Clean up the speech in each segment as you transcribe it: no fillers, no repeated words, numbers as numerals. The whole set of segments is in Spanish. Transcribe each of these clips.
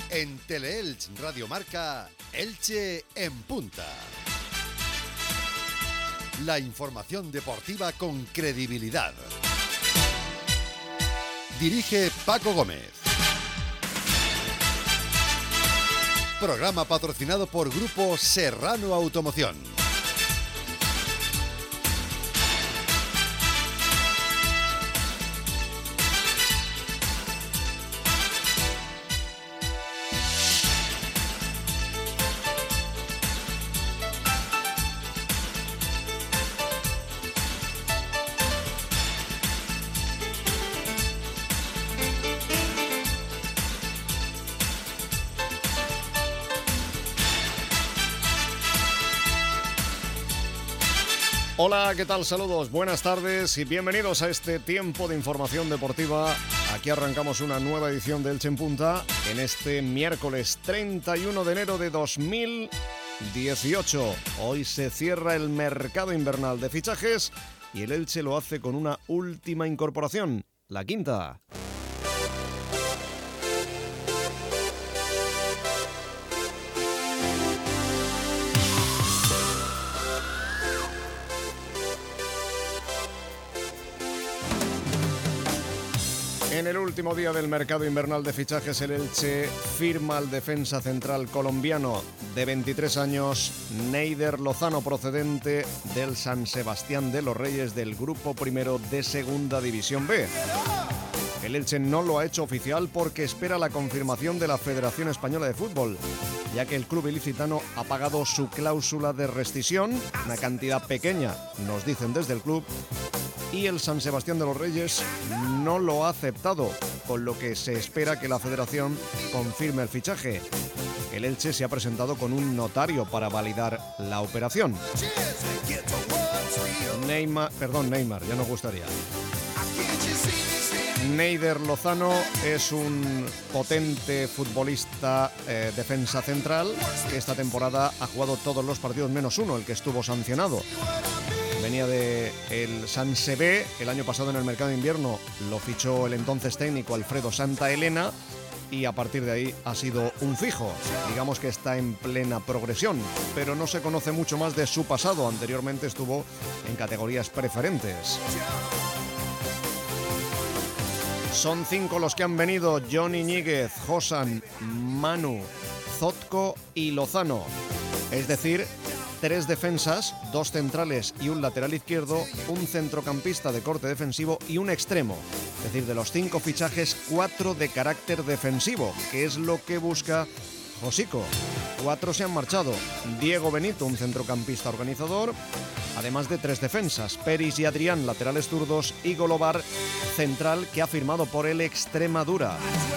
En Teleelch Radio Marca, Elche en punta. La información deportiva con credibilidad. Dirige Paco Gómez. Programa patrocinado por Grupo Serrano Automoción. Hola, ¿qué tal? Saludos, buenas tardes y bienvenidos a este tiempo de información deportiva. Aquí arrancamos una nueva edición de Elche en Punta en este miércoles 31 de enero de 2018. Hoy se cierra el mercado invernal de fichajes y el Elche lo hace con una última incorporación, la quinta. En el último día del mercado invernal de fichajes, el Elche firma al defensa central colombiano de 23 años, Neider Lozano, procedente del San Sebastián de los Reyes del Grupo Primero de Segunda División B. El Elche no lo ha hecho oficial porque espera la confirmación de la Federación Española de Fútbol, ya que el club ilicitano ha pagado su cláusula de rescisión, una cantidad pequeña, nos dicen desde el club, y el San Sebastián de los Reyes no lo ha aceptado, con lo que se espera que la Federación confirme el fichaje. El Elche se ha presentado con un notario para validar la operación. Neymar, ya nos gustaría. Neider Lozano es un potente futbolista defensa central que esta temporada ha jugado todos los partidos menos uno, el que estuvo sancionado. Venía del San Sebé, el año pasado en el mercado de invierno lo fichó el entonces técnico Alfredo Santaelena y a partir de ahí ha sido un fijo. Digamos que está en plena progresión, pero no se conoce mucho más de su pasado. Anteriormente estuvo en categorías preferentes. Son 5 los que han venido: Johnny Ñíguez, Josan, Manu, Zotko y Lozano. Es decir, 3 defensas, 2 centrales y un lateral izquierdo, un centrocampista de corte defensivo y un extremo. Es decir, de los 5 fichajes, 4 de carácter defensivo, que es lo que busca Josico. 4 se han marchado: Diego Benito, un centrocampista organizador, además de 3 defensas, Peris y Adrián, laterales zurdos, y Golobar, central, que ha firmado por el Extremadura.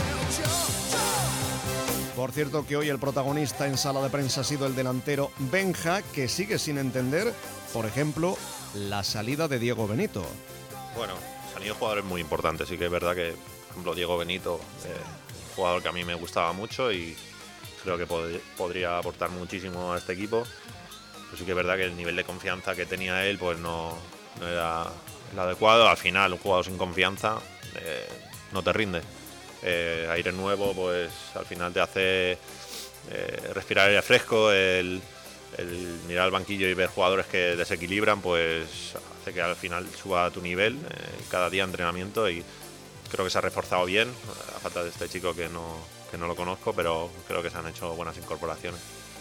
Por cierto que hoy el protagonista en sala de prensa ha sido el delantero Benja, que sigue sin entender, por ejemplo, la salida de Diego Benito. Bueno, se han ido jugadores muy importantes, sí que es verdad que, por ejemplo, Diego Benito, un jugador que a mí me gustaba mucho y creo que podría aportar muchísimo a este equipo. Pero sí que es verdad que el nivel de confianza que tenía él pues no era el adecuado. Al final, un jugador sin confianza no te rinde. Aire nuevo, pues al final te hace respirar aire fresco, el mirar al banquillo y ver jugadores que desequilibran, pues hace que al final suba tu nivel cada día de entrenamiento, y creo que se ha reforzado bien, a falta de este chico que no lo conozco, pero creo que se han hecho buenas incorporaciones.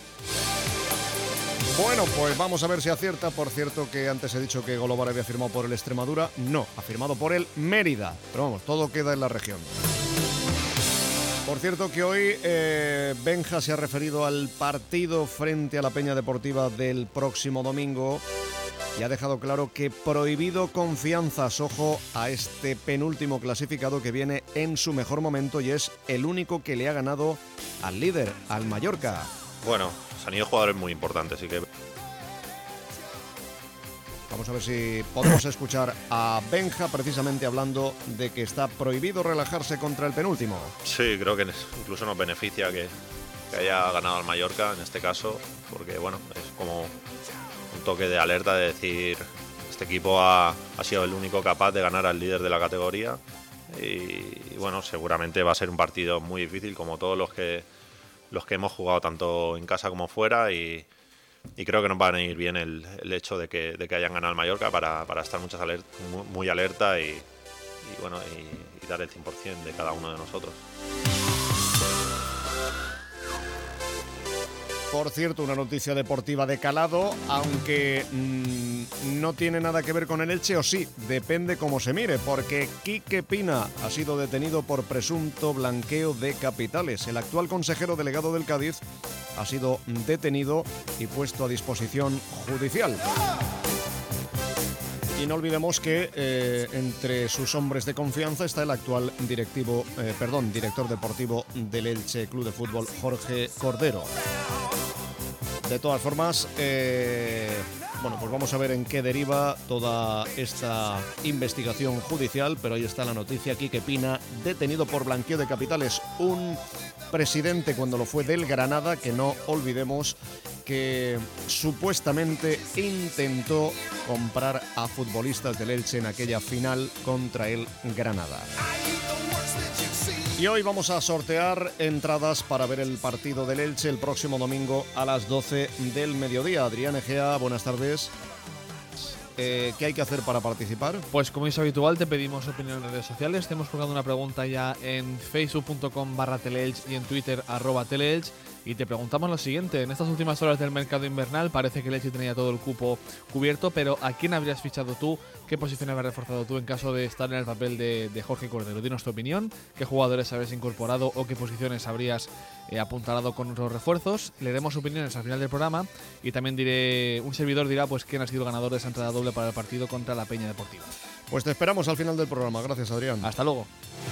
Bueno, pues vamos a ver si acierta. Por cierto que antes he dicho que Golobar había firmado por el Extremadura. No, ha firmado por el Mérida. Pero vamos, todo queda en la región. Por cierto que hoy Benja se ha referido al partido frente a la Peña Deportiva del próximo domingo y ha dejado claro que prohibido confianzas. Ojo a este penúltimo clasificado que viene en su mejor momento y es el único que le ha ganado al líder, al Mallorca. Bueno, se han ido jugadores muy importantes, así que... Vamos a ver si podemos escuchar a Benja precisamente hablando de que está prohibido relajarse contra el penúltimo. Sí, creo que incluso nos beneficia que haya ganado al Mallorca en este caso, porque bueno, es como un toque de alerta de decir, este equipo ha sido el único capaz de ganar al líder de la categoría. y bueno, seguramente va a ser un partido muy difícil, como todos los que hemos jugado tanto en casa como fuera, y creo que nos va a ir bien el hecho de que hayan ganado el Mallorca para estar muy alerta y dar el 100% de cada uno de nosotros. Por cierto, una noticia deportiva de calado, aunque no tiene nada que ver con el Elche, o sí, depende cómo se mire, porque Quique Pina ha sido detenido por presunto blanqueo de capitales. El actual consejero delegado del Cádiz ha sido detenido y puesto a disposición judicial. Y no olvidemos que entre sus hombres de confianza está el actual director deportivo del Elche Club de Fútbol, Jorge Cordero. De todas formas, pues vamos a ver en qué deriva toda esta investigación judicial, pero ahí está la noticia. Quique Pina, detenido por blanqueo de capitales, un presidente cuando lo fue del Granada, que no olvidemos que supuestamente intentó comprar a futbolistas del Elche en aquella final contra el Granada. Y hoy vamos a sortear entradas para ver el partido del Elche el próximo domingo a las 12 del mediodía. Adrián Egea, buenas tardes. ¿Qué hay que hacer para participar? Pues como es habitual, te pedimos opinión en redes sociales. Te hemos colgado una pregunta ya en facebook.com/teleelch y en Twitter @teleelch. Y te preguntamos lo siguiente: en estas últimas horas del mercado invernal parece que el Elche tenía todo el cupo cubierto, pero ¿a quién habrías fichado tú? ¿Qué posición habrías reforzado tú en caso de estar en el papel de Jorge Cordero? Dinos tu opinión, qué jugadores habrías incorporado o qué posiciones habrías apuntalado con los refuerzos. Leeremos opiniones al final del programa y también un servidor dirá pues quién ha sido ganador de esa entrada doble para el partido contra la Peña Deportiva. Pues te esperamos al final del programa. Gracias, Adrián. Hasta luego.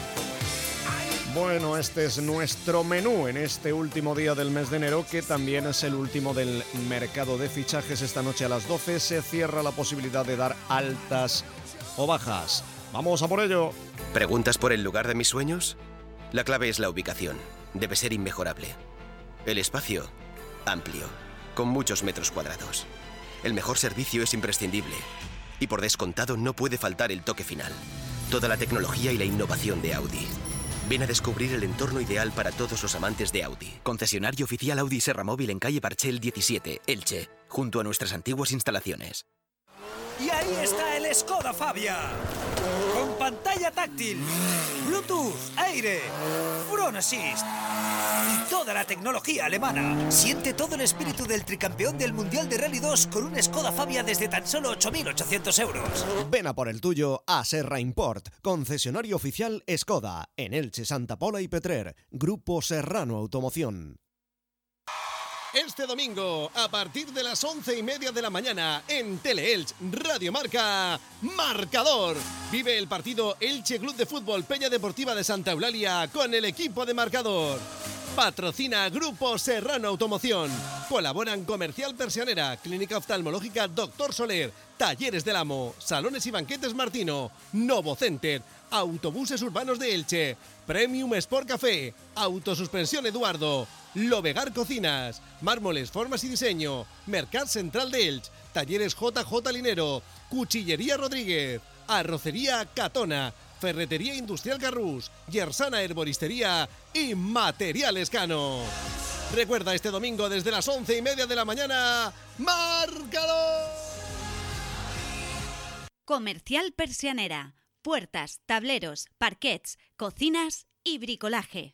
Bueno, este es nuestro menú en este último día del mes de enero, que también es el último del mercado de fichajes. Esta noche a las 12 se cierra la posibilidad de dar altas o bajas. ¡Vamos a por ello! ¿Preguntas por el lugar de mis sueños? La clave es la ubicación. Debe ser inmejorable. El espacio, amplio, con muchos metros cuadrados. El mejor servicio es imprescindible. Y por descontado no puede faltar el toque final. Toda la tecnología y la innovación de Audi. Ven a descubrir el entorno ideal para todos los amantes de Audi. Concesionario oficial Audi Serra Móvil en calle Parchel 17, Elche, junto a nuestras antiguas instalaciones. Y ahí está el Skoda Fabia, con pantalla táctil, Bluetooth, aire, Front Assist y toda la tecnología alemana. Siente todo el espíritu del tricampeón del Mundial de Rally 2 con un Skoda Fabia desde tan solo 8.800 euros. Ven a por el tuyo a Serra Import, concesionario oficial Skoda, en Elche, Santa Pola y Petrer, Grupo Serrano Automoción. Este domingo, a partir de las 11:30 de la mañana, en Teleelch Radio Marca, Marcador. Vive el partido Elche Club de Fútbol Peña Deportiva de Santa Eulalia con el equipo de Marcador. Patrocina Grupo Serrano Automoción. Colaboran Comercial Persianera, Clínica Oftalmológica Dr. Soler, Talleres del Amo, Salones y Banquetes Martino, Novo Center, Autobuses Urbanos de Elche, Premium Sport Café, Autosuspensión Eduardo, Lovegar Cocinas, Mármoles, Formas y Diseño, Mercat Central de Elche, Talleres JJ Linero, Cuchillería Rodríguez, Arrocería Catona, Ferretería Industrial Carrús, Yersana Herboristería y Materiales Cano. Recuerda, este domingo desde las 11:30 de la mañana, ¡Márcalo! Comercial Persianera. Puertas, tableros, parquets, cocinas y bricolaje.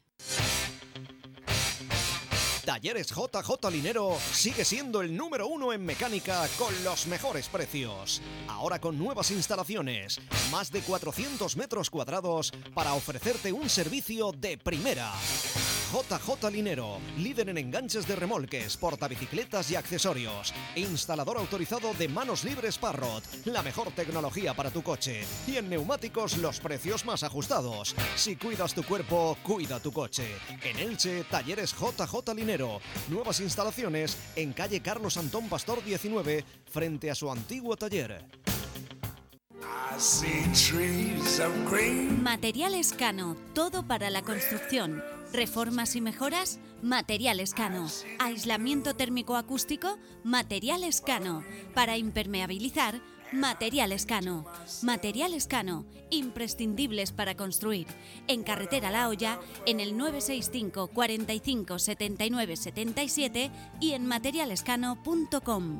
Talleres JJ Linero sigue siendo el número 1 en mecánica con los mejores precios. Ahora con nuevas instalaciones, más de 400 metros cuadrados para ofrecerte un servicio de primera. JJ Linero, líder en enganches de remolques, portabicicletas y accesorios. Instalador autorizado de manos libres Parrot, la mejor tecnología para tu coche. Y en neumáticos los precios más ajustados. Si cuidas tu cuerpo, cuida tu coche. En Elche, Talleres JJ Linero. Nuevas instalaciones en calle Carlos Antón Pastor 19, frente a su antiguo taller. Materiales Cano, todo para la construcción. Reformas y mejoras, Materiales Cano. Aislamiento térmico acústico, Materiales Cano. Para impermeabilizar, Material Escano. Material Escano, imprescindibles para construir. En Carretera La Hoya, en el 965 45 79 77 y en materialescano.com.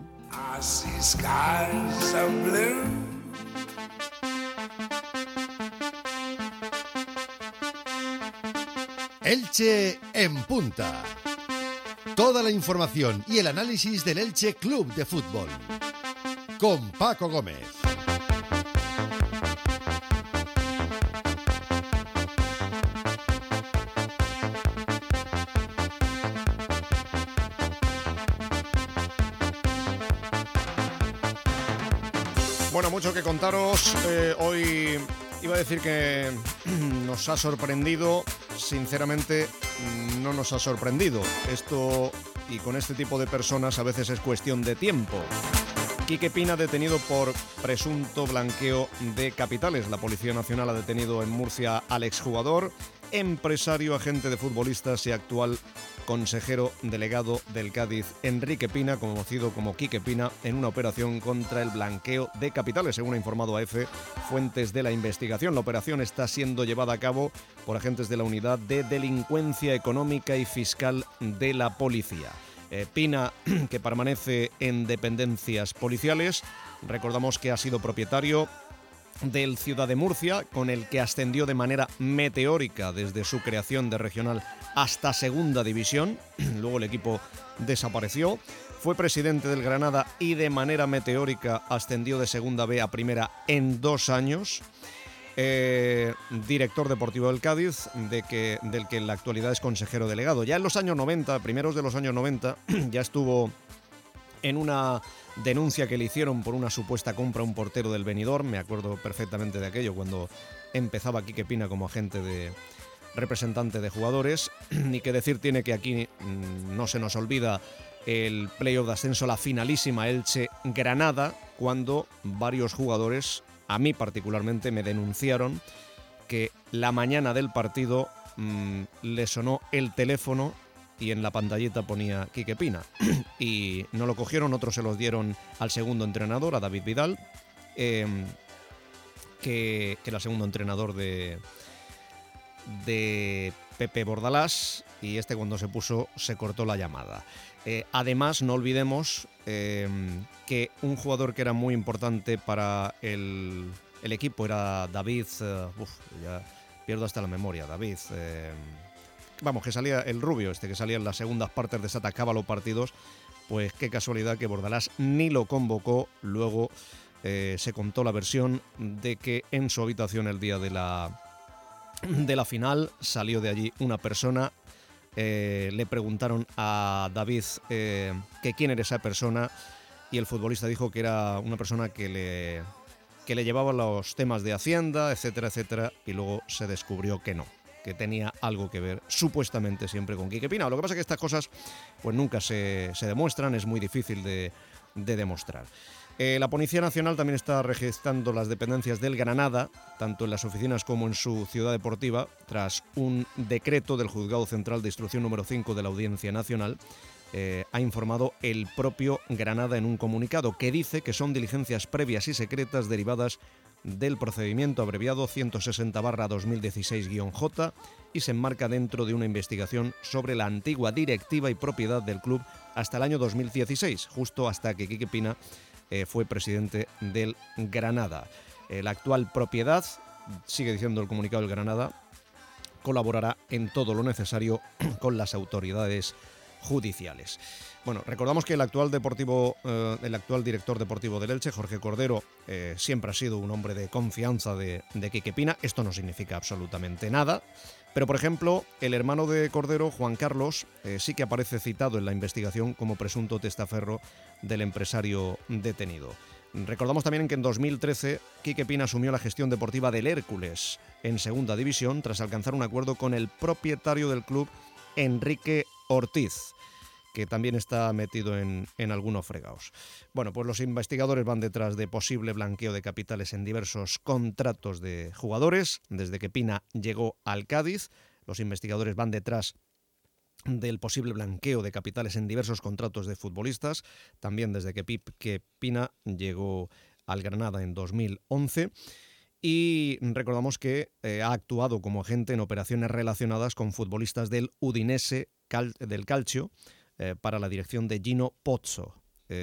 Elche en punta. Toda la información y el análisis del Elche Club de Fútbol. Con Paco Gómez. Bueno, mucho que contaros. Hoy iba a decir que nos ha sorprendido. Sinceramente, no nos ha sorprendido. Esto, y con este tipo de personas, a veces es cuestión de tiempo. Quique Pina detenido por presunto blanqueo de capitales. La Policía Nacional ha detenido en Murcia al exjugador, empresario, agente de futbolistas y actual consejero delegado del Cádiz, Enrique Pina, conocido como Quique Pina, en una operación contra el blanqueo de capitales, según ha informado a EFE fuentes de la investigación. La operación está siendo llevada a cabo por agentes de la Unidad de Delincuencia Económica y Fiscal de la Policía. Pina, que permanece en dependencias policiales, recordamos que ha sido propietario del Ciudad de Murcia, con el que ascendió de manera meteórica desde su creación de regional hasta segunda división. Luego el equipo desapareció. Fue presidente del Granada y de manera meteórica ascendió de segunda B a primera en 2 años. Director deportivo del Cádiz, del que en la actualidad es consejero delegado. Ya en los años 90, primeros de los años 90, ya estuvo en una denuncia que le hicieron por una supuesta compra a un portero del Benidorm. Me acuerdo perfectamente de aquello, cuando empezaba Quique Pina como agente de representante de jugadores. Ni que decir tiene que aquí no se nos olvida el playoff de ascenso, la finalísima Elche-Granada, cuando varios jugadores, a mí particularmente, me denunciaron que la mañana del partido le sonó el teléfono y en la pantallita ponía Quique Pina. Y no lo cogieron, otros se los dieron al segundo entrenador, a David Vidal, que era segundo entrenador de Pepe Bordalás, y cuando se puso se cortó la llamada. Además, no olvidemos que un jugador que era muy importante para el equipo era David, ya pierdo hasta la memoria, David, que salía el rubio que salía en las segundas partes, desatacaba los partidos. Pues qué casualidad que Bordalás ni lo convocó. Luego se contó la versión de que en su habitación el día de la final salió de allí una persona. Le preguntaron a David que quién era esa persona, y el futbolista dijo que era una persona que le llevaba los temas de Hacienda, etcétera, etcétera, y luego se descubrió que no, que tenía algo que ver, supuestamente siempre, con Quique Pina. Lo que pasa es que estas cosas pues nunca se demuestran, es muy difícil de demostrar. La Policía Nacional también está registrando las dependencias del Granada, tanto en las oficinas como en su ciudad deportiva, tras un decreto del Juzgado Central de Instrucción número 5 de la Audiencia Nacional. Ha informado el propio Granada en un comunicado que dice que son diligencias previas y secretas derivadas del procedimiento abreviado 160/2016-J y se enmarca dentro de una investigación sobre la antigua directiva y propiedad del club hasta el año 2016, justo hasta que Quique Pina fue presidente del Granada. La actual propiedad, sigue diciendo el comunicado del Granada, colaborará en todo lo necesario con las autoridades judiciales. Bueno, recordamos que el actual director deportivo del Elche, Jorge Cordero, siempre ha sido un hombre de confianza de Quique Pina. Esto no significa absolutamente nada, pero por ejemplo, el hermano de Cordero, Juan Carlos, sí que aparece citado en la investigación como presunto testaferro del empresario detenido. Recordamos también que en 2013 Quique Pina asumió la gestión deportiva del Hércules en segunda división tras alcanzar un acuerdo con el propietario del club, Enrique Ortiz, que también está metido en algunos fregados. Bueno, pues los investigadores van detrás de posible blanqueo de capitales en diversos contratos de jugadores. Desde que Pina llegó al Cádiz, los investigadores van detrás del posible blanqueo de capitales en diversos contratos de futbolistas, también desde que Pina llegó al Granada en 2011 y recordamos que ha actuado como agente en operaciones relacionadas con futbolistas del Udinese del Calcio para la dirección de Gino Pozzo.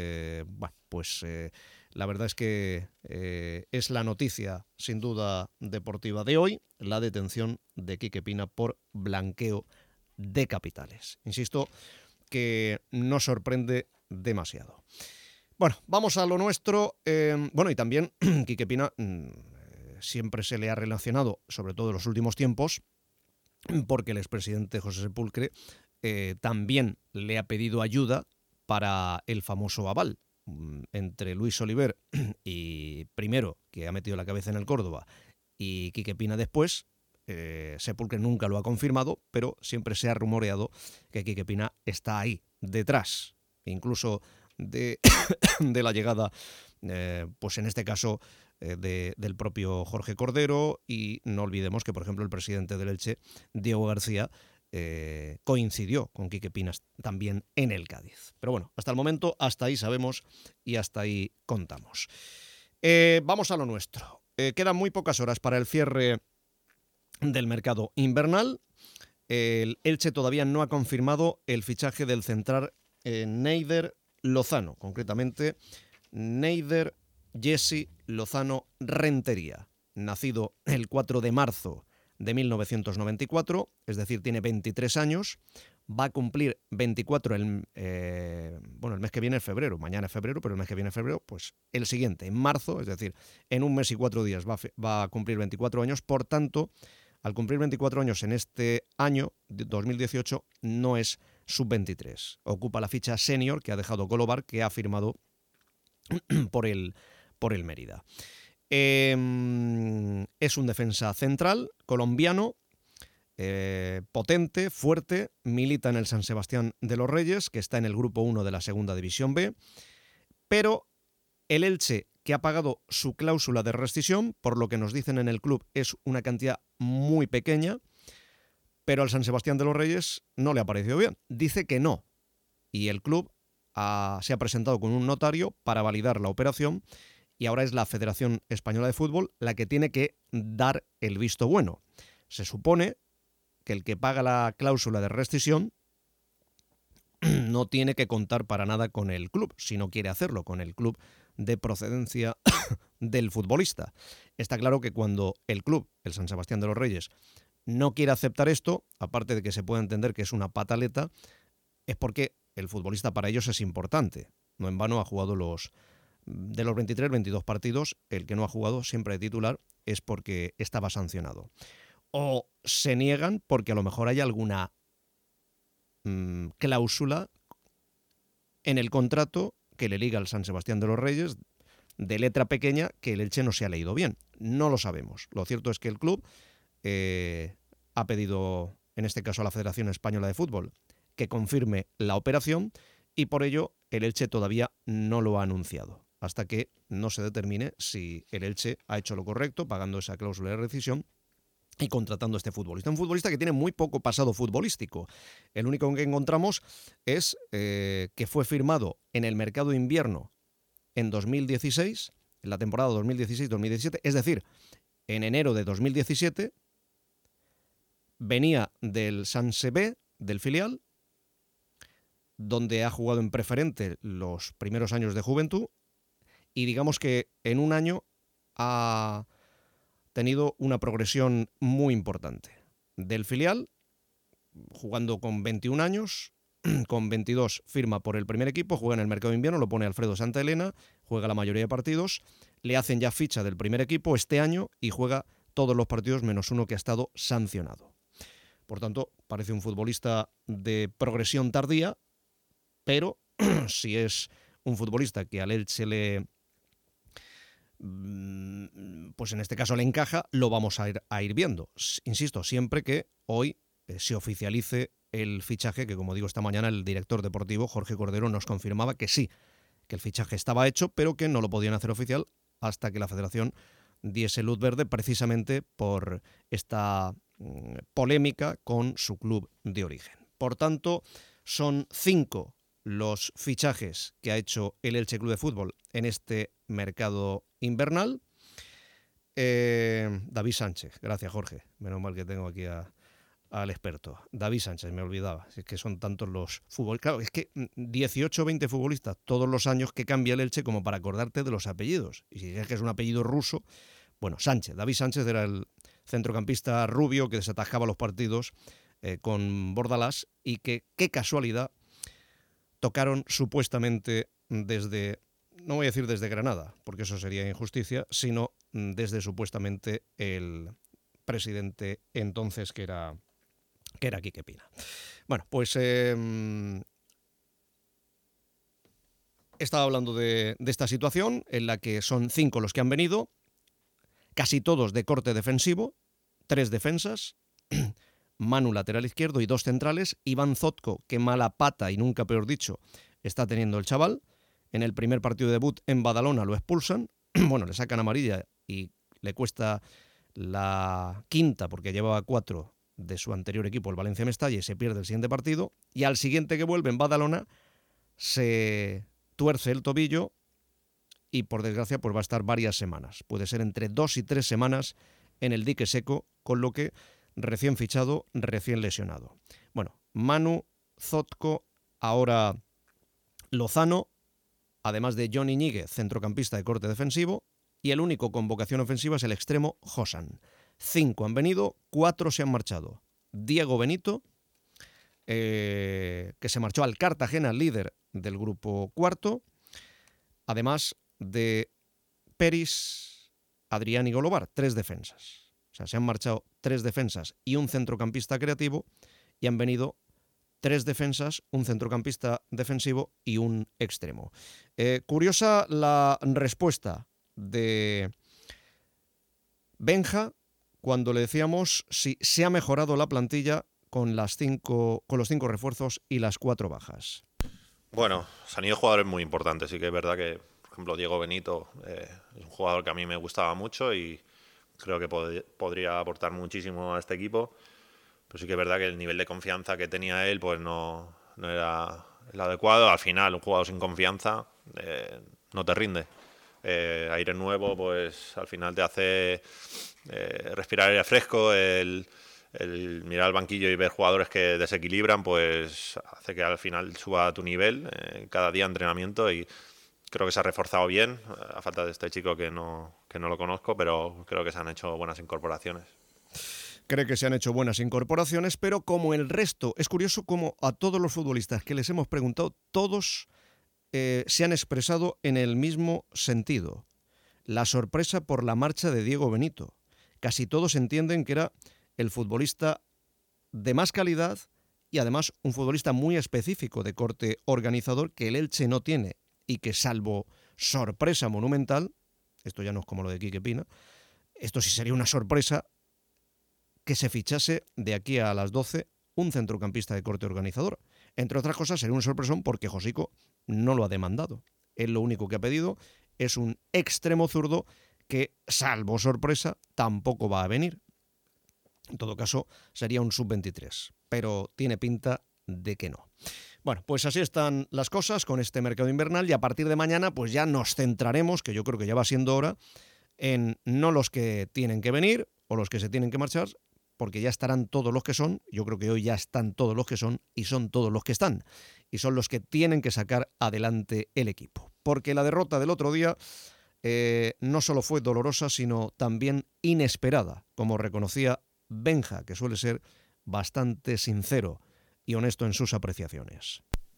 La verdad es que es la noticia sin duda deportiva de hoy, la detención de Quique Pina por blanqueo de capitales. Insisto que no sorprende demasiado. Bueno, vamos a lo nuestro. Y también Quique Pina siempre se le ha relacionado, sobre todo en los últimos tiempos, porque el expresidente José Sepulcre también le ha pedido ayuda para el famoso aval entre Luis Oliver y primero, que ha metido la cabeza en el Córdoba, y Quique Pina después. Sepulcre nunca lo ha confirmado, pero siempre se ha rumoreado que Quique Pina está ahí, detrás, incluso de la llegada, pues en este caso, del propio Jorge Cordero, y no olvidemos que, por ejemplo, el presidente del Elche, Diego García, coincidió con Quique Pina también en el Cádiz. Pero bueno, hasta el momento, hasta ahí sabemos y hasta ahí contamos. Vamos a lo nuestro. Quedan muy pocas horas para el cierre del mercado invernal. El Elche todavía no ha confirmado el fichaje del central Neider Lozano, concretamente Neider Jesse Lozano Rentería, nacido el 4 de marzo de 1994, es decir, tiene 23 años, va a cumplir 24 el mes que viene es febrero, mañana es febrero, pero el mes que viene es febrero, pues el siguiente, en marzo, es decir, en un mes y 4 días va a cumplir 24 años, por tanto, al cumplir 24 años en este año, 2018, no es sub-23. Ocupa la ficha senior que ha dejado Golobar, que ha firmado por el Mérida. Es un defensa central colombiano, potente, fuerte, milita en el San Sebastián de los Reyes, que está en el grupo 1 de la segunda división B, pero el Elche, que ha pagado su cláusula de rescisión, por lo que nos dicen en el club es una cantidad muy pequeña, pero al San Sebastián de los Reyes no le ha parecido bien. Dice que no. Y el club se ha presentado con un notario para validar la operación y ahora es la Federación Española de Fútbol la que tiene que dar el visto bueno. Se supone que el que paga la cláusula de rescisión no tiene que contar para nada con el club, si no quiere hacerlo, con el club de procedencia del futbolista. Está claro que cuando el club, el San Sebastián de los Reyes, no quiere aceptar esto, aparte de que se puede entender que es una pataleta, es porque el futbolista para ellos es importante. No en vano ha jugado de los 23, 22 partidos, el que no ha jugado siempre de titular es porque estaba sancionado. O se niegan porque a lo mejor hay alguna cláusula en el contrato que le liga al San Sebastián de los Reyes de letra pequeña que el Elche no se ha leído bien. No lo sabemos. Lo cierto es que el club ha pedido, en este caso a la Federación Española de Fútbol, que confirme la operación y por ello el Elche todavía no lo ha anunciado, hasta que no se determine si el Elche ha hecho lo correcto pagando esa cláusula de rescisión y contratando a este futbolista. Un futbolista que tiene muy poco pasado futbolístico. El único que encontramos es que fue firmado en el mercado de invierno en 2016, en la temporada 2016-2017, es decir, en enero de 2017, venía del Sanse B, del filial, donde ha jugado en preferente los primeros años de juventud y digamos que en un año ha tenido una progresión muy importante. Del filial, jugando con 21 años, con 22 firma por el primer equipo, juega en el mercado de invierno, lo pone Alfredo Santa Elena, juega la mayoría de partidos, le hacen ya ficha del primer equipo este año y juega todos los partidos menos uno que ha estado sancionado. Por tanto, parece un futbolista de progresión tardía, pero si es un futbolista que al Elche pues en este caso le encaja, lo vamos a ir viendo. Insisto, siempre que hoy se oficialice el fichaje, que como digo esta mañana el director deportivo Jorge Cordero nos confirmaba que sí, que el fichaje estaba hecho, pero que no lo podían hacer oficial hasta que la Federación diese luz verde, precisamente por esta polémica con su club de origen. Por tanto, son 5 los fichajes que ha hecho el Elche Club de Fútbol en este mercado invernal. David Sánchez, gracias Jorge, menos mal que tengo aquí al experto. David Sánchez, me olvidaba, es que son tantos los futbolistas. Claro, es que 18 o 20 futbolistas todos los años que cambia el Elche como para acordarte de los apellidos. Y si es que es un apellido ruso, bueno, Sánchez, David Sánchez era el centrocampista rubio que desatascaba los partidos con Bordalás y que, qué casualidad, tocaron supuestamente desde, no voy a decir desde Granada, porque eso sería injusticia, sino desde supuestamente el presidente entonces que era Quique Pina. Bueno, pues estaba hablando de esta situación en la que son 5 los que han venido, casi todos de corte defensivo, 3 defensas, Manu lateral izquierdo y 2 centrales, Iván Zotko, que mala pata y nunca peor dicho está teniendo el chaval. En el primer partido de debut en Badalona lo expulsan, bueno, le sacan amarilla y le cuesta la quinta porque llevaba 4 de su anterior equipo, el Valencia Mestalla, y se pierde el siguiente partido, y al siguiente que vuelve en Badalona se tuerce el tobillo y por desgracia pues va a estar varias semanas, puede ser entre 2 y 3 semanas en el dique seco, con lo que recién fichado, recién lesionado. Bueno, Manu, Zotko, ahora Lozano, además de Johnny Ñíguez, centrocampista de corte defensivo, y el único con vocación ofensiva es el extremo Josan. 5 han venido, 4 se han marchado. Diego Benito, que se marchó al Cartagena, líder del grupo cuarto, además de Peris, Adrián y Golobar, 3 defensas. O sea, se han marchado 3 defensas y un centrocampista creativo, y han venido 3 defensas, un centrocampista defensivo y un extremo. Curiosa la respuesta de Benja cuando le decíamos si se ha mejorado la plantilla con los 5 refuerzos y las 4 bajas. Bueno, se han ido jugadores muy importantes. Sí que es verdad que, por ejemplo, Diego Benito es un jugador que a mí me gustaba mucho y creo que podría aportar muchísimo a este equipo. Pero sí que es verdad que el nivel de confianza que tenía él pues no era el adecuado. Al final, un jugador sin confianza no te rinde. Aire nuevo, pues al final te hace respirar aire fresco. El mirar al banquillo y ver jugadores que desequilibran, pues hace que al final suba tu nivel cada día de entrenamiento, y creo que se ha reforzado bien, a falta de este chico que no lo conozco, pero creo que se han hecho buenas incorporaciones. Cree que se han hecho buenas incorporaciones, pero como el resto, es curioso como a todos los futbolistas que les hemos preguntado, todos se han expresado en el mismo sentido. La sorpresa por la marcha de Diego Benito. Casi todos entienden que era el futbolista de más calidad y además un futbolista muy específico de corte organizador que el Elche no tiene y que, salvo sorpresa monumental, esto ya no es como lo de Quique Pina, esto sí sería una sorpresa que se fichase de aquí a las 12 un centrocampista de corte organizador. Entre otras cosas sería una sorpresón porque Josico no lo ha demandado. Él lo único que ha pedido es un extremo zurdo que, salvo sorpresa, tampoco va a venir. En todo caso, sería un sub-23, pero tiene pinta de que no. Bueno, pues así están las cosas con este mercado invernal, y a partir de mañana pues ya nos centraremos, que yo creo que ya va siendo hora, en no los que tienen que venir o los que se tienen que marchar, porque ya estarán todos los que son. Yo creo que hoy ya están todos los que son y son todos los que están. Y son los que tienen que sacar adelante el equipo. Porque la derrota del otro día no solo fue dolorosa, sino también inesperada, como reconocía Benja, que suele ser bastante sincero y honesto en sus apreciaciones.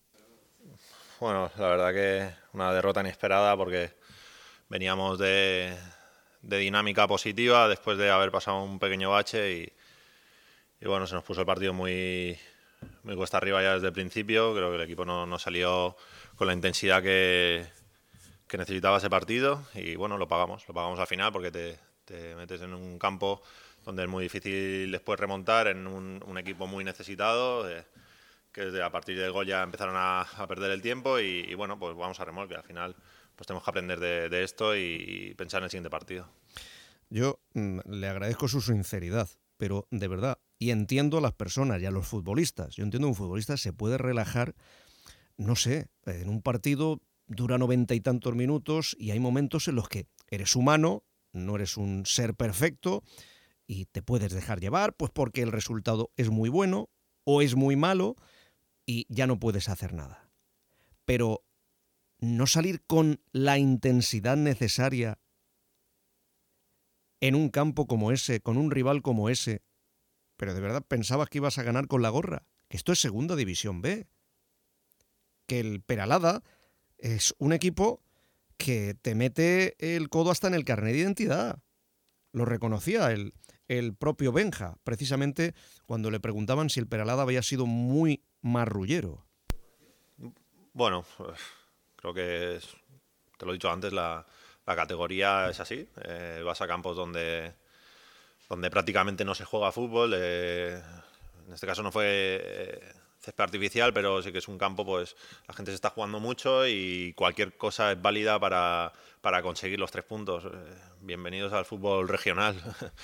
Bueno, la verdad que una derrota inesperada porque veníamos de dinámica positiva después de haber pasado un pequeño bache y bueno, se nos puso el partido muy cuesta arriba ya desde el principio. Creo que el equipo no salió con la intensidad que necesitaba ese partido y bueno, lo pagamos al final porque te metes en un campo donde es muy difícil después remontar en un equipo muy necesitado, que a partir del gol ya empezaron a perder el tiempo y bueno, pues vamos a remolque. Al final pues tenemos que aprender de esto y pensar en el siguiente partido. Yo le agradezco su sinceridad, pero de verdad, y entiendo a las personas y a los futbolistas. Yo entiendo que un futbolista se puede relajar, no sé, en un partido dura 90 y tantos minutos y hay momentos en los que Eres humano, no eres un ser perfecto y te puedes dejar llevar, pues porque el resultado es muy bueno o es muy malo y ya no puedes hacer nada. Pero no salir con la intensidad necesaria en un campo como ese, con un rival como ese, pero de verdad pensabas que ibas a ganar con la gorra, que esto es Segunda División B, que el Peralada es un equipo que te mete el codo hasta en el carnet de identidad. Lo reconocía el propio Benja, precisamente cuando le preguntaban si el Peralada había sido muy marrullero. Bueno, creo que te lo he dicho antes, la categoría es así. Vas a campos donde prácticamente no se juega fútbol. En este caso no fue césped artificial, pero sí que es un campo, pues la gente se está jugando mucho y cualquier cosa es válida para conseguir los 3 puntos. Bienvenidos al fútbol regional.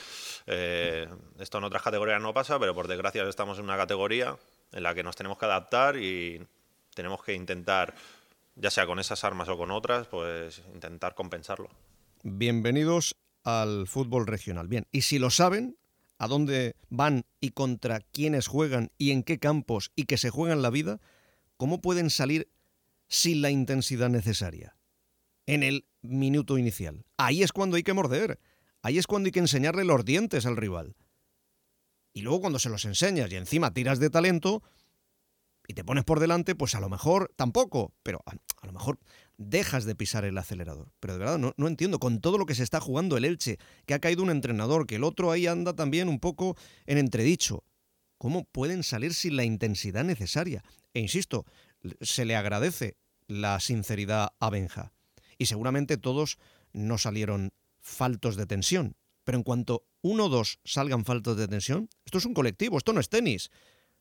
Esto en otras categorías no pasa, pero por desgracia estamos en una categoría en la que nos tenemos que adaptar y tenemos que intentar, ya sea con esas armas o con otras, pues intentar compensarlo. Bienvenidos al fútbol regional. Bien, y si lo saben, a dónde van y contra quiénes juegan y en qué campos y que se juegan la vida, ¿cómo pueden salir sin la intensidad necesaria en el minuto inicial? Ahí es cuando hay que morder, ahí es cuando hay que enseñarle los dientes al rival. Y luego cuando se los enseñas y encima tiras de talento y te pones por delante, pues a lo mejor tampoco, pero a lo mejor dejas de pisar el acelerador. Pero de verdad no entiendo, con todo lo que se está jugando el Elche, que ha caído un entrenador, que el otro ahí anda también un poco en entredicho, ¿cómo pueden salir sin la intensidad necesaria? E insisto, se le agradece la sinceridad a Benja. Y seguramente todos no salieron faltos de tensión. Pero en cuanto 1 o 2 salgan faltos de tensión, esto es un colectivo, esto no es tenis,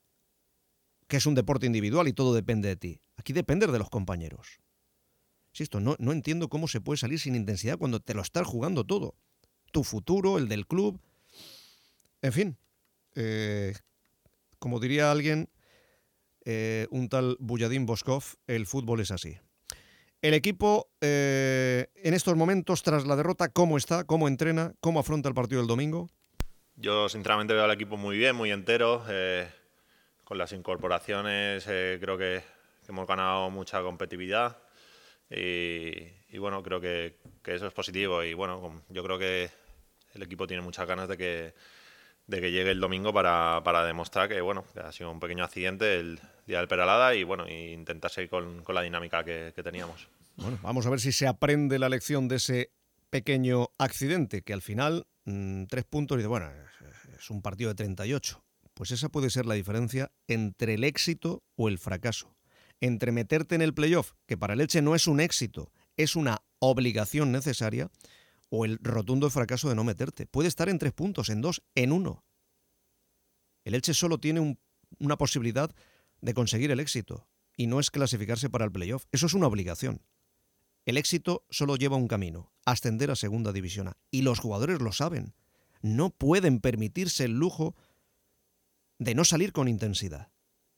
que es un deporte individual y todo depende de ti. Aquí depende de los compañeros. Insisto, no entiendo cómo se puede salir sin intensidad cuando te lo estás jugando todo. Tu futuro, el del club. En fin, como diría alguien, un tal Buyadín Boskov, el fútbol es así. El equipo, en estos momentos, tras la derrota, ¿cómo está? ¿Cómo entrena? ¿Cómo afronta el partido del domingo? Yo, sinceramente, veo al equipo muy bien, muy entero. Con las incorporaciones creo que hemos ganado mucha competitividad y bueno, creo que eso es positivo y bueno, yo creo que el equipo tiene muchas ganas de que llegue el domingo para demostrar que bueno, que ha sido un pequeño accidente el día del Peralada y bueno, e intentar seguir con la dinámica que teníamos. Bueno, vamos a ver si se aprende la lección de ese pequeño accidente, que al final 3 puntos y dice, bueno, es un partido de 38. Pues esa puede ser la diferencia entre el éxito o el fracaso. Entre meterte en el playoff, que para el Elche no es un éxito, es una obligación necesaria, o el rotundo fracaso de no meterte. Puede estar en 3 puntos, en 2, en 1. El Elche solo tiene una posibilidad de conseguir el éxito, y no es clasificarse para el playoff. Eso es una obligación. El éxito solo lleva un camino, ascender a Segunda División A. Y los jugadores lo saben. No pueden permitirse el lujo de no salir con intensidad.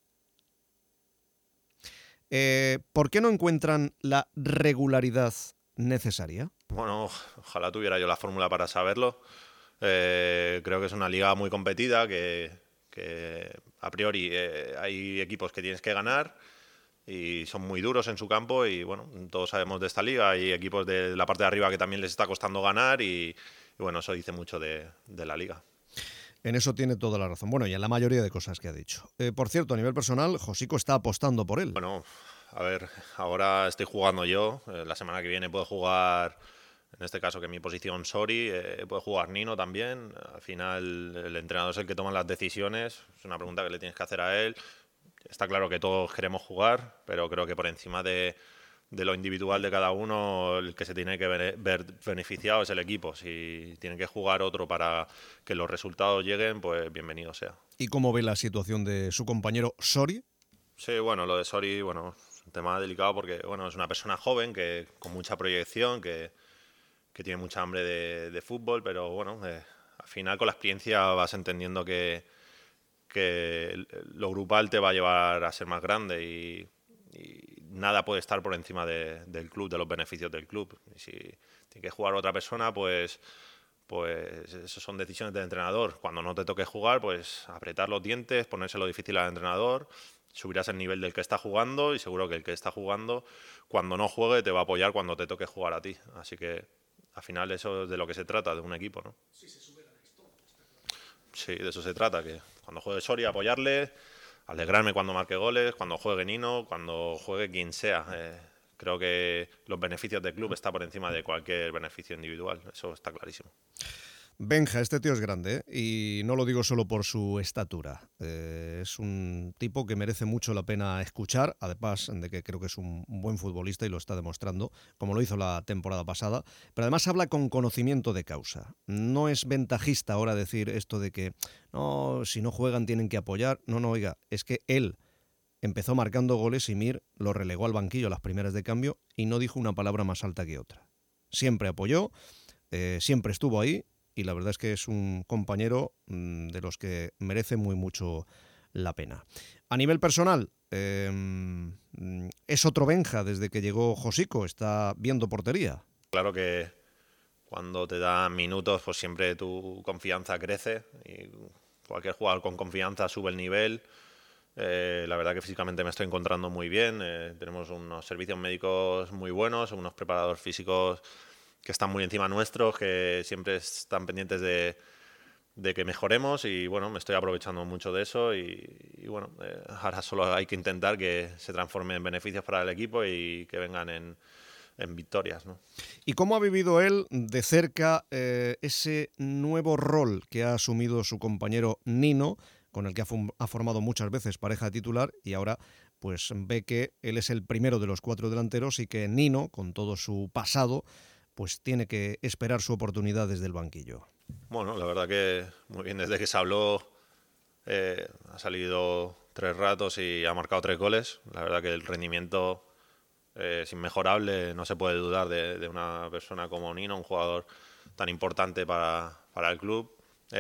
¿Por qué no encuentran la regularidad necesaria? Bueno, ojalá tuviera yo la fórmula para saberlo. Creo que es una liga muy competida, que a priori hay equipos que tienes que ganar y son muy duros en su campo y bueno, todos sabemos de esta liga. Hay equipos de la parte de arriba que también les está costando ganar y bueno, eso dice mucho de la liga. En eso tiene toda la razón. Bueno, y en la mayoría de cosas que ha dicho. Por cierto, a nivel personal, Josico está apostando por él. Bueno, a ver, ahora estoy jugando yo. La semana que viene puedo jugar, en este caso que en mi posición Sori, puede jugar Nino también. Al final el entrenador es el que toma las decisiones. Es una pregunta que le tienes que hacer a él. Está claro que todos queremos jugar, pero creo que por encima de lo individual de cada uno, el que se tiene que ver beneficiado es el equipo. Si tiene que jugar otro para que los resultados lleguen, pues bienvenido sea. ¿Y cómo ve la situación de su compañero Sori? Sí, bueno, lo de Sori, bueno, es un tema delicado porque bueno, es una persona joven que con mucha proyección, que tiene mucha hambre de fútbol, pero bueno, al final con la experiencia vas entendiendo que lo grupal te va a llevar a ser más grande y nada puede estar por encima del club, de los beneficios del club. Y si tiene que jugar otra persona, pues eso son decisiones del entrenador. Cuando no te toque jugar, pues apretar los dientes, ponérselo difícil al entrenador, subirás el nivel del que está jugando y seguro que el que está jugando, cuando no juegue, te va a apoyar cuando te toque jugar a ti. Así que al final eso es de lo que se trata, de un equipo, ¿no? Sí, de eso se trata, que cuando juegue Soria, apoyarle, alegrarme cuando marque goles, cuando juegue Nino, cuando juegue quien sea. Creo que los beneficios del club están por encima de cualquier beneficio individual, eso está clarísimo. Benja, este tío es grande, ¿eh? Y no lo digo solo por su estatura. Es un tipo que merece mucho la pena escuchar, además de que creo que es un buen futbolista y lo está demostrando, como lo hizo la temporada pasada, pero además habla con conocimiento de causa. No es ventajista ahora decir esto de que no, si no juegan tienen que apoyar. No, oiga, es que él empezó marcando goles y Mir lo relegó al banquillo a las primeras de cambio y no dijo una palabra más alta que otra. Siempre apoyó, siempre estuvo ahí y la verdad es que es un compañero de los que merece muy mucho la pena. A nivel personal, es otro Benja desde que llegó Josico, está viendo portería. Claro que cuando te dan minutos, pues siempre tu confianza crece y cualquier jugador con confianza sube el nivel. La verdad que físicamente me estoy encontrando muy bien, tenemos unos servicios médicos muy buenos, unos preparadores físicos que están muy encima nuestros, que siempre están pendientes de que mejoremos y bueno, me estoy aprovechando mucho de eso y bueno, ahora solo hay que intentar que se transforme en beneficios para el equipo y que vengan en victorias, ¿no? ¿Y cómo ha vivido él de cerca ese nuevo rol que ha asumido su compañero Nino, con el que ha formado muchas veces pareja titular y ahora pues ve que él es el primero de los 4 delanteros y que Nino, con todo su pasado, pues tiene que esperar su oportunidad desde el banquillo? Bueno, la verdad que muy bien, desde que se habló ha salido 3 ratos y ha marcado 3 goles. La verdad que el rendimiento es inmejorable, no se puede dudar de una persona como Nino, un jugador tan importante para el club.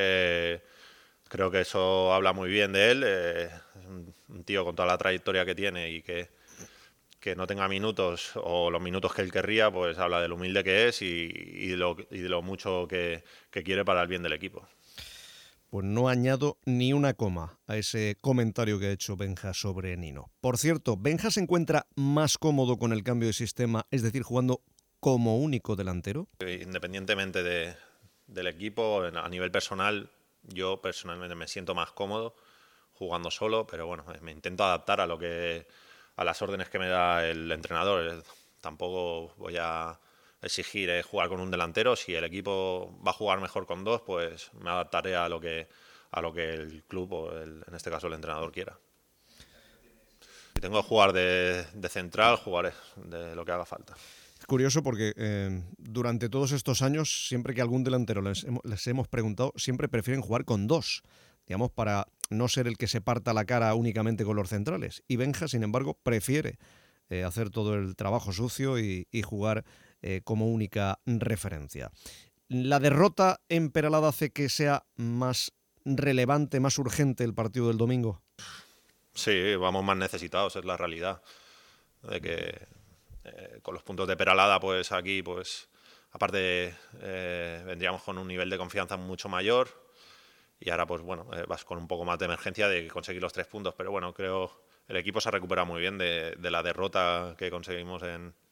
Creo que eso habla muy bien de él, es un tío con toda la trayectoria que tiene y que no tenga minutos o los minutos que él querría, pues habla de lo humilde que es y de lo mucho que quiere para el bien del equipo. Pues no añado ni una coma a ese comentario que ha hecho Benja sobre Nino. Por cierto, ¿Benja se encuentra más cómodo con el cambio de sistema, es decir, jugando como único delantero? Independientemente del equipo, a nivel personal, yo personalmente me siento más cómodo jugando solo, pero bueno, me intento adaptar a las órdenes que me da el entrenador. Tampoco voy a exigir jugar con un delantero. Si el equipo va a jugar mejor con 2, pues me adaptaré a lo que el club o en este caso el entrenador quiera. Si tengo que jugar de central, jugaré de lo que haga falta. Es curioso porque durante todos estos años, siempre que algún delantero les hemos preguntado, siempre prefieren jugar con 2, digamos, para no ser el que se parta la cara únicamente con los centrales. Y Benja, sin embargo, prefiere hacer todo el trabajo sucio y jugar como única referencia. ¿La derrota en Peralada hace que sea más relevante, más urgente el partido del domingo? Sí, vamos más necesitados, es la realidad. De que con los puntos de Peralada, pues aquí, pues aparte vendríamos con un nivel de confianza mucho mayor y ahora, pues bueno, vas con un poco más de emergencia de conseguir los 3 puntos. Pero bueno, creo el equipo se ha recuperado muy bien de la derrota que conseguimos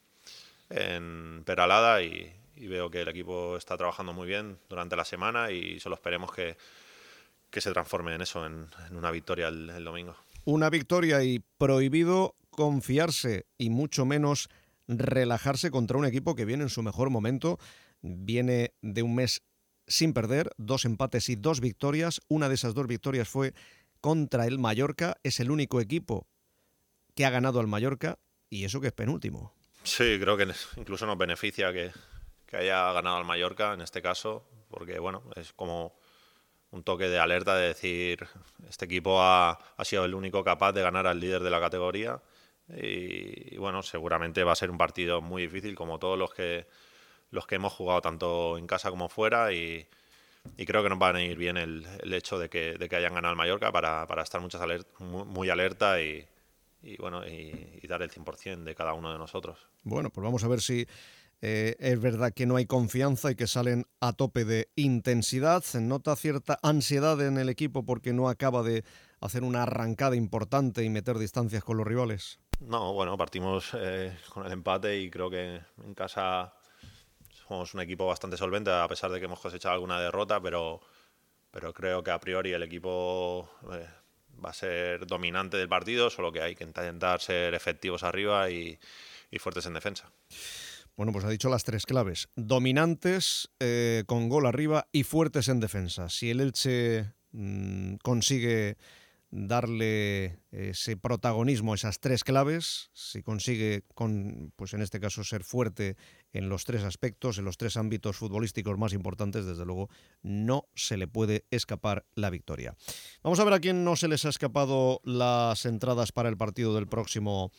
en Peralada y veo que el equipo está trabajando muy bien durante la semana y solo esperemos que se transforme en eso, en una victoria el domingo. Una victoria y prohibido confiarse y mucho menos relajarse contra un equipo que viene en su mejor momento. Viene de un mes sin perder, 2 empates y 2 victorias. Una de esas 2 victorias fue contra el Mallorca. Es el único equipo que ha ganado al Mallorca y eso que es penúltimo. Sí, creo que incluso nos beneficia que haya ganado al Mallorca en este caso, porque bueno, es como un toque de alerta de decir, este equipo ha sido el único capaz de ganar al líder de la categoría y bueno, seguramente va a ser un partido muy difícil como todos los que hemos jugado tanto en casa como fuera y creo que nos va a venir bien el hecho de que hayan ganado al Mallorca para estar muy alerta y bueno, y dar el 100% de cada uno de nosotros. Bueno, pues vamos a ver si es verdad que no hay confianza y que salen a tope de intensidad. Se nota cierta ansiedad en el equipo porque no acaba de hacer una arrancada importante y meter distancias con los rivales. No, bueno, partimos con el empate y creo que en casa somos un equipo bastante solvente, a pesar de que hemos cosechado alguna derrota, pero creo que a priori el equipo va a ser dominante del partido, solo que hay que intentar ser efectivos arriba y fuertes en defensa. Bueno, pues ha dicho las 3 claves. Dominantes, con gol arriba y fuertes en defensa. Si el Elche consigue darle ese protagonismo, esas 3 claves, si consigue, pues en este caso, ser fuerte en los 3 aspectos, en los 3 ámbitos futbolísticos más importantes, desde luego no se le puede escapar la victoria. Vamos a ver a quién no se les ha escapado las entradas para el partido del próximo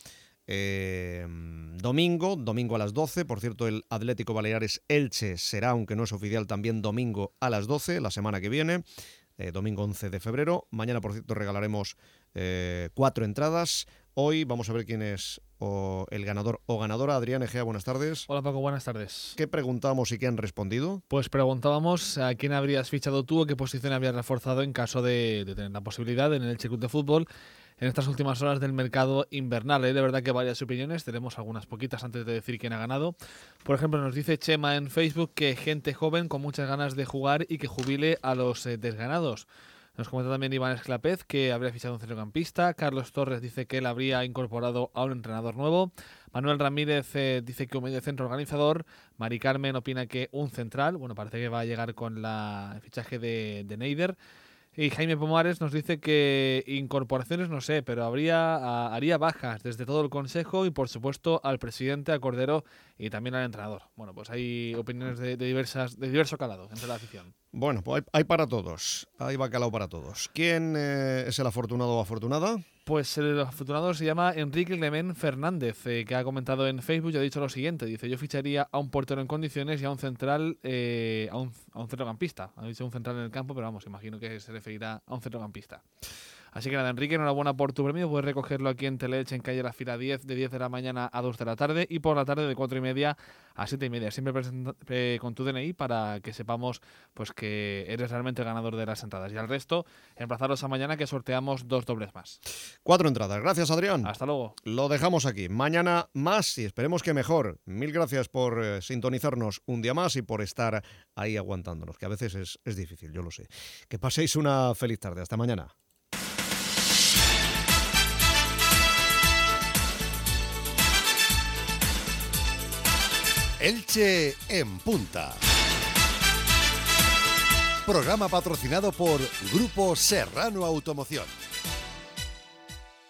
domingo a las 12. Por cierto, el Atlético Baleares Elche será, aunque no es oficial, también domingo a las 12, la semana que viene. Domingo 11 de febrero. Mañana, por cierto, regalaremos 4 entradas. Hoy vamos a ver quién es el ganador o ganadora. Adrián Egea, buenas tardes. Hola Paco, buenas tardes. ¿Qué preguntábamos y qué han respondido? Pues preguntábamos a quién habrías fichado tú o qué posición habrías reforzado en caso de tener la posibilidad en el Elche Club de Fútbol en estas últimas horas del mercado invernal. De verdad que varias opiniones, tenemos algunas poquitas antes de decir quién ha ganado. Por ejemplo, nos dice Chema en Facebook que gente joven con muchas ganas de jugar y que jubile a los desganados. Nos comenta también Iván Esclapez que habría fichado un centrocampista. Carlos Torres dice que él habría incorporado a un entrenador nuevo. Manuel Ramírez dice que un mediocentro organizador. Mari Carmen opina que un central. Bueno, parece que va a llegar con el fichaje de Neider. Y Jaime Pomares nos dice que incorporaciones no sé, pero haría bajas desde todo el consejo y por supuesto al presidente, a Cordero y también al entrenador. Bueno, pues hay opiniones de diverso calado entre la afición. Bueno, pues hay para todos, hay bacalao para todos. ¿Quién es el afortunado o afortunada? Pues el afortunado se llama Enrique Clement Fernández, que ha comentado en Facebook y ha dicho lo siguiente. Dice, yo ficharía a un portero en condiciones y a un central, a un centrocampista. Ha dicho un central en el campo, pero vamos, imagino que se referirá a un centrocampista. Así que nada, Enrique, enhorabuena por tu premio. Puedes recogerlo aquí en Teleelch, en calle La Fira 10, de 10 de la mañana a 2 de la tarde y por la tarde de 4:30 a 7:30. Siempre con tu DNI para que sepamos pues que eres realmente el ganador de las entradas. Y al resto, emplazaros a mañana que sorteamos 2 dobles más. 4 entradas. Gracias, Adrián. Hasta luego. Lo dejamos aquí. Mañana más y esperemos que mejor. Mil gracias por sintonizarnos un día más y por estar ahí aguantándonos, que a veces es difícil, yo lo sé. Que paséis una feliz tarde. Hasta mañana. Elche en Punta. Programa patrocinado por Grupo Serrano Automoción.